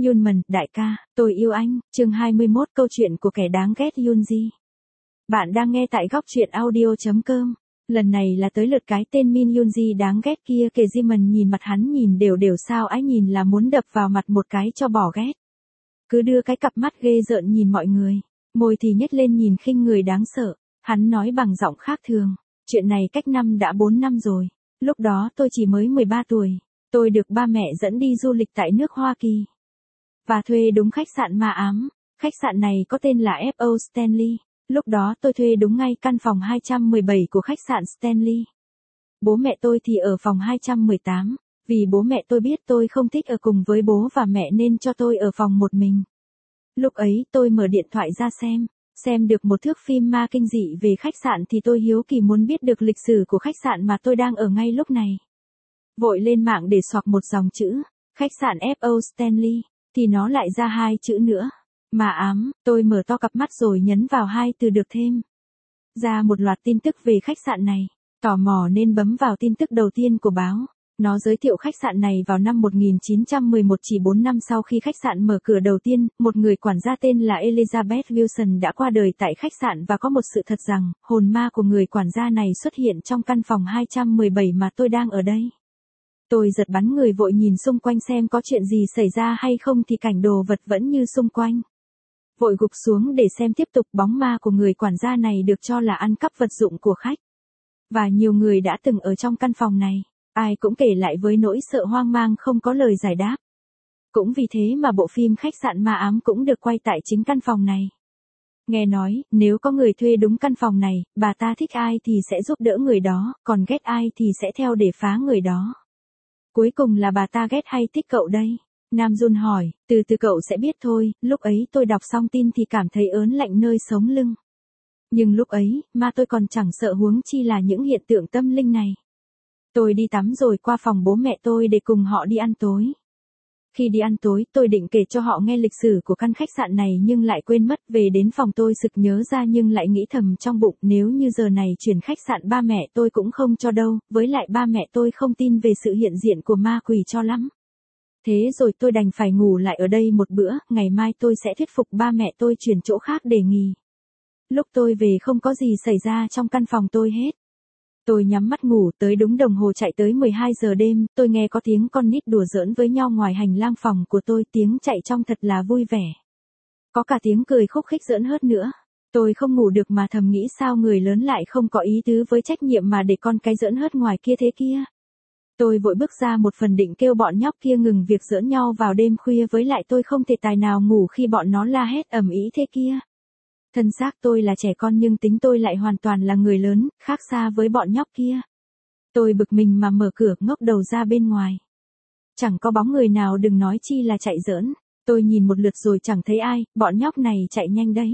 Yunman, đại ca, tôi yêu anh, chương 21 câu chuyện của kẻ đáng ghét Yunji. Bạn đang nghe tại góc truyện audio.com. Lần này là tới lượt cái tên Min Yunji đáng ghét kia. Kể Jimin nhìn mặt hắn nhìn đều đều sao ái nhìn là muốn đập vào mặt một cái cho bỏ ghét. Cứ đưa cái cặp mắt ghê rợn nhìn mọi người, môi thì nhếch lên nhìn khinh người đáng sợ. Hắn nói bằng giọng khác thường, chuyện này cách năm đã 4 năm rồi, lúc đó tôi chỉ mới 13 tuổi, tôi được ba mẹ dẫn đi du lịch tại nước Hoa Kỳ. Và thuê đúng khách sạn ma ám, khách sạn này có tên là F.O. Stanley, lúc đó tôi thuê đúng ngay căn phòng 217 của khách sạn Stanley. Bố mẹ tôi thì ở phòng 218, vì bố mẹ tôi biết tôi không thích ở cùng với bố và mẹ nên cho tôi ở phòng một mình. Lúc ấy tôi mở điện thoại ra xem được một thước phim ma kinh dị về khách sạn thì tôi hiếu kỳ muốn biết được lịch sử của khách sạn mà tôi đang ở ngay lúc này. Vội lên mạng để soạc một dòng chữ, khách sạn F.O. Stanley, thì nó lại ra 2 chữ nữa. Ma ám, tôi mở to cặp mắt rồi nhấn vào 2 từ được thêm. Ra một loạt tin tức về khách sạn này, tò mò nên bấm vào tin tức đầu tiên của báo. Nó giới thiệu khách sạn này vào năm 1911, chỉ 4 năm sau khi khách sạn mở cửa đầu tiên, một người quản gia tên là Elizabeth Wilson đã qua đời tại khách sạn và có một sự thật rằng, hồn ma của người quản gia này xuất hiện trong căn phòng 217 mà tôi đang ở đây. Tôi giật bắn người vội nhìn xung quanh xem có chuyện gì xảy ra hay không thì cảnh đồ vật vẫn như xung quanh. Vội gục xuống để xem tiếp tục. Bóng ma của người quản gia này được cho là ăn cắp vật dụng của khách. Và nhiều người đã từng ở trong căn phòng này, ai cũng kể lại với nỗi sợ hoang mang không có lời giải đáp. Cũng vì thế mà bộ phim Khách sạn ma ám cũng được quay tại chính căn phòng này. Nghe nói, nếu có người thuê đúng căn phòng này, bà ta thích ai thì sẽ giúp đỡ người đó, còn ghét ai thì sẽ theo để phá người đó. Cuối cùng là bà ta ghét hay thích cậu đây? Nam Jun hỏi, từ từ cậu sẽ biết thôi. Lúc ấy tôi đọc xong tin thì cảm thấy ớn lạnh nơi sống lưng. Nhưng lúc ấy, ma tôi còn chẳng sợ huống chi là những hiện tượng tâm linh này. Tôi đi tắm rồi qua phòng bố mẹ tôi để cùng họ đi ăn tối. Khi đi ăn tối, tôi định kể cho họ nghe lịch sử của căn khách sạn này nhưng lại quên mất. Về đến phòng tôi sực nhớ ra nhưng lại nghĩ thầm trong bụng, nếu như giờ này chuyển khách sạn ba mẹ tôi cũng không cho đâu, với lại ba mẹ tôi không tin về sự hiện diện của ma quỷ cho lắm. Thế rồi tôi đành phải ngủ lại ở đây một bữa, ngày mai tôi sẽ thuyết phục ba mẹ tôi chuyển chỗ khác để nghỉ. Lúc tôi về không có gì xảy ra trong căn phòng tôi hết. Tôi nhắm mắt ngủ, tới đúng đồng hồ chạy tới 12 giờ đêm, tôi nghe có tiếng con nít đùa giỡn với nhau ngoài hành lang phòng của tôi, tiếng chạy trong thật là vui vẻ. Có cả tiếng cười khúc khích giỡn hớt nữa. Tôi không ngủ được mà thầm nghĩ sao người lớn lại không có ý tứ với trách nhiệm mà để con cái giỡn hớt ngoài kia thế kia. Tôi vội bước ra một phần định kêu bọn nhóc kia ngừng việc giỡn nhau vào đêm khuya, với lại tôi không thể tài nào ngủ khi bọn nó la hét ầm ĩ thế kia. Thân xác tôi là trẻ con nhưng tính tôi lại hoàn toàn là người lớn, khác xa với bọn nhóc kia. Tôi bực mình mà mở cửa ngóc đầu ra bên ngoài. Chẳng có bóng người nào, đừng nói chi là chạy giỡn. Tôi nhìn một lượt rồi chẳng thấy ai, bọn nhóc này chạy nhanh đấy.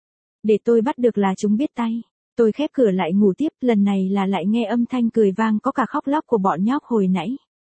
Để tôi bắt được là chúng biết tay. Tôi khép cửa lại ngủ tiếp, lần này là lại nghe âm thanh cười vang có cả khóc lóc của bọn nhóc hồi nãy.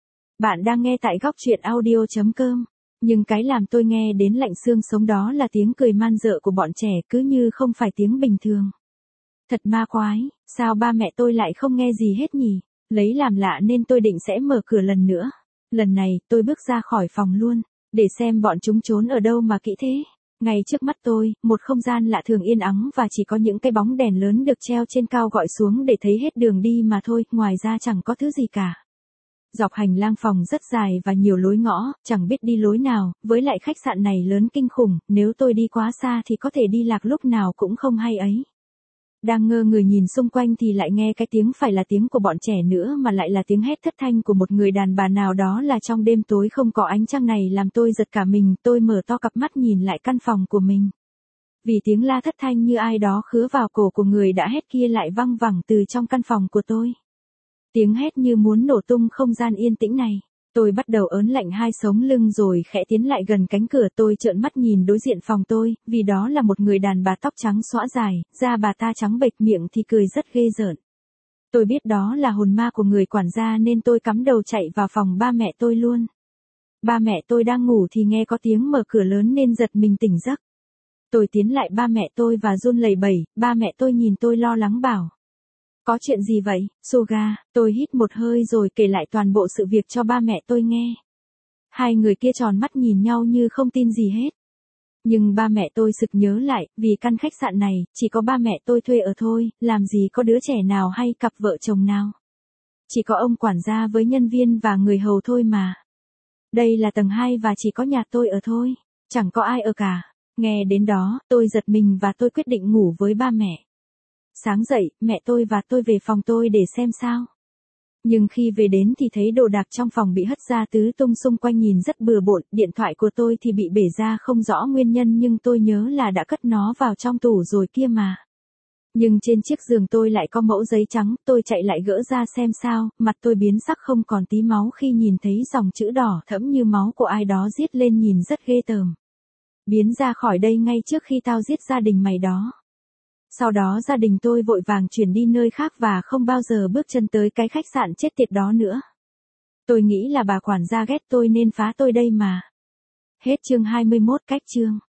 Bạn đang nghe tại góc truyện audio.com. Nhưng cái làm tôi nghe đến lạnh xương sống đó là tiếng cười man dợ của bọn trẻ, cứ như không phải tiếng bình thường. Thật ma quái, sao ba mẹ tôi lại không nghe gì hết nhỉ? Lấy làm lạ nên tôi định sẽ mở cửa lần nữa. Lần này, tôi bước ra khỏi phòng luôn, để xem bọn chúng trốn ở đâu mà kỹ thế. Ngay trước mắt tôi, một không gian lạ thường yên ắng và chỉ có những cái bóng đèn lớn được treo trên cao gọi xuống để thấy hết đường đi mà thôi, ngoài ra chẳng có thứ gì cả. Dọc hành lang phòng rất dài và nhiều lối ngõ, chẳng biết đi lối nào, với lại khách sạn này lớn kinh khủng, nếu tôi đi quá xa thì có thể đi lạc lúc nào cũng không hay ấy. Đang ngơ người nhìn xung quanh thì lại nghe cái tiếng phải là tiếng của bọn trẻ nữa mà lại là tiếng hét thất thanh của một người đàn bà nào đó là trong đêm tối không có ánh trăng này làm tôi giật cả mình. Tôi mở to cặp mắt nhìn lại căn phòng của mình. Vì tiếng la thất thanh như ai đó khứa vào cổ của người đã hét kia lại văng vẳng từ trong căn phòng của tôi. Tiếng hét như muốn nổ tung không gian yên tĩnh này. Tôi bắt đầu ớn lạnh hai sống lưng rồi khẽ tiến lại gần cánh cửa. Tôi trợn mắt nhìn đối diện phòng tôi, vì đó là một người đàn bà tóc trắng xõa dài, da bà ta trắng bệch, miệng thì cười rất ghê rợn. Tôi biết đó là hồn ma của người quản gia nên tôi cắm đầu chạy vào phòng ba mẹ tôi luôn. Ba mẹ tôi đang ngủ thì nghe có tiếng mở cửa lớn nên giật mình tỉnh giấc. Tôi tiến lại ba mẹ tôi và run lẩy bẩy, ba mẹ tôi nhìn tôi lo lắng bảo. Có chuyện gì vậy, Suga? Tôi hít một hơi rồi kể lại toàn bộ sự việc cho ba mẹ tôi nghe. Hai người kia tròn mắt nhìn nhau như không tin gì hết. Nhưng ba mẹ tôi sực nhớ lại, vì căn khách sạn này, chỉ có ba mẹ tôi thuê ở thôi, làm gì có đứa trẻ nào hay cặp vợ chồng nào. Chỉ có ông quản gia với nhân viên và người hầu thôi mà. Đây là tầng 2 và chỉ có nhà tôi ở thôi, chẳng có ai ở cả. Nghe đến đó, tôi giật mình và tôi quyết định ngủ với ba mẹ. Sáng dậy, mẹ tôi và tôi về phòng tôi để xem sao. Nhưng khi về đến thì thấy đồ đạc trong phòng bị hất ra tứ tung xung quanh nhìn rất bừa bộn, điện thoại của tôi thì bị bể ra không rõ nguyên nhân nhưng tôi nhớ là đã cất nó vào trong tủ rồi kia mà. Nhưng trên chiếc giường tôi lại có mẫu giấy trắng, tôi chạy lại gỡ ra xem sao, mặt tôi biến sắc không còn tí máu khi nhìn thấy dòng chữ đỏ thẫm như máu của ai đó giết lên nhìn rất ghê tởm. Biến ra khỏi đây ngay trước khi tao giết gia đình mày đó. Sau đó gia đình tôi vội vàng chuyển đi nơi khác và không bao giờ bước chân tới cái khách sạn chết tiệt đó nữa. Tôi nghĩ là bà quản gia ghét tôi nên phá tôi đây mà. Hết chương 21 cách chương.